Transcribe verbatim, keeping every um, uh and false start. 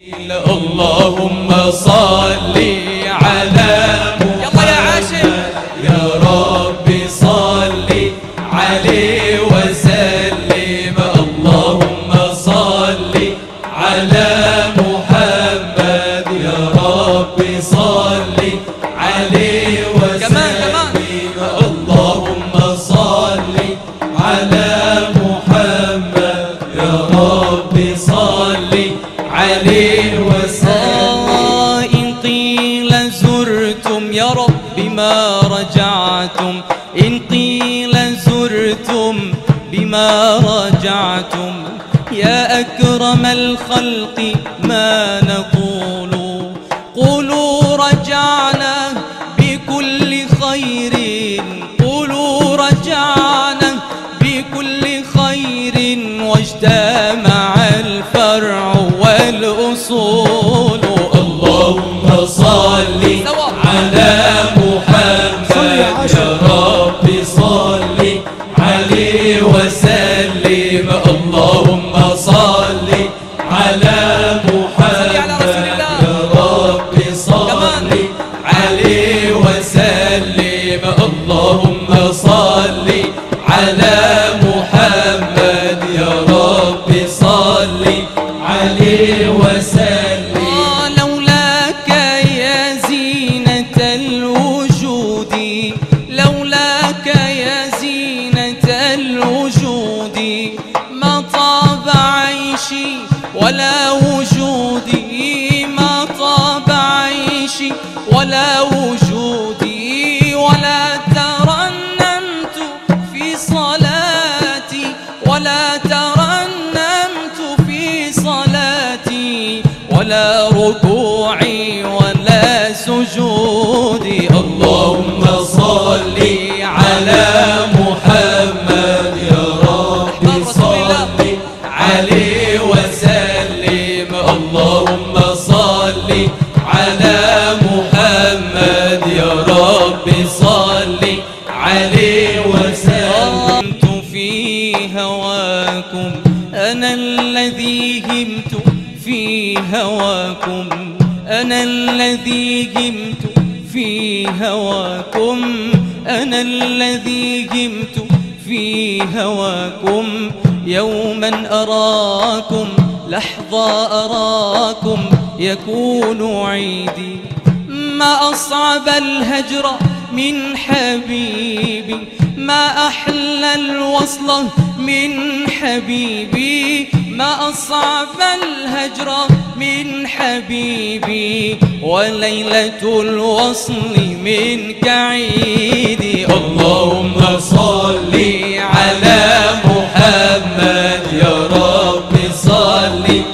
اللهم صل على محمد يا رب صل عليه وسلم. اللهم صل على محمد يا رب صل عليه وسلم. اللهم صل على محمد يا رب صل عليه وسلم. إن قيل زرتم يا رب ما رجعتم، إن قيل زرتم بما رجعتم. يا أكرم الخلق ما نقول، قولوا رجعنا بكل خير، قولوا رجعنا بكل خير. واجتمع الفرع والأصول. اللهم صل على محمد يا رب صل عليه وسلم. اللهم صل على محمد يا رب صل عليه وسلم. اللهم صل على محمد يا رب صل عليه وسلم. لولاك يا زينة الوجود، لولاك يا زينة الوجود. ما طاب عيشي ولا وجودي، ما طاب عيشي ولا وجودي. ولا ترنمت في صلاتي، ولا ترنمت في صلاتي، ولا ركوعي ولا سجودي. اللهم صل على محمد يا رب صل عليه وسلم. اللهم صل على محمد يا رب صل عليه وسلم. همت في هواكم، أنا الذي همت في هواكم، أنا الذي همت في هواكم، أنا الذي همت في هواكم. يوما أراكم، لحظة أراكم، يكون عيدي. ما أصعب الهجر من حبيبي، ما أحلى الوصل من حبيبي. ما أصعب الهجر من حبيبي، وليلة الوصل منك عيدي. اللهم صل على محمد يا رب صل